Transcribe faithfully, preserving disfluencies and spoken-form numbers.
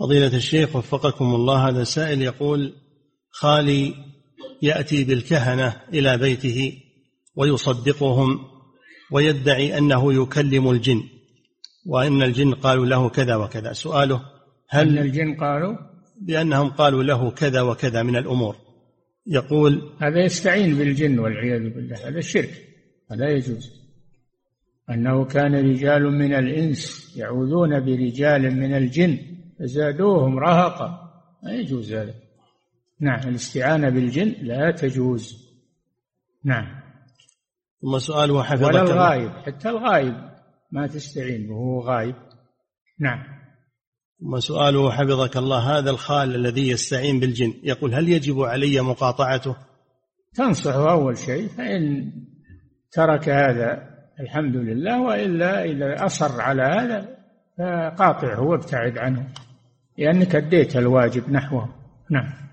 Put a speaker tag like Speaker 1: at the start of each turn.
Speaker 1: فضيلة الشيخ وفقكم الله، هذا سائل يقول: خالي يأتي بالكهنة إلى بيته ويصدقهم ويدعي أنه يكلم الجن، وأن الجن قالوا له كذا وكذا. سؤاله: هل
Speaker 2: أن الجن قالوا
Speaker 1: بأنهم قالوا له كذا وكذا من الأمور؟ يقول:
Speaker 2: هذا يستعين بالجن والعياذ بالله، هذا الشرك، هذا يجوز. أنه كان رجال من الإنس يعوذون برجال من الجن فزادوهم رهقا، لا يجوز هذا. نعم، الاستعانة بالجن لا تجوز. نعم.
Speaker 1: ثم سؤاله: حفظك
Speaker 2: ولا
Speaker 1: الله.
Speaker 2: الغائب، حتى الغائب ما تستعين وهو غائب. نعم.
Speaker 1: ثم سؤاله: حفظك الله، هذا الخال الذي يستعين بالجن يقول: هل يجب علي مقاطعته؟
Speaker 2: تنصحه أول شيء، فإن ترك هذا الحمد لله، وإلا إذا أصر على هذا فقاطعه وابتعد عنه، لأنك أديت الواجب نحوه. نعم.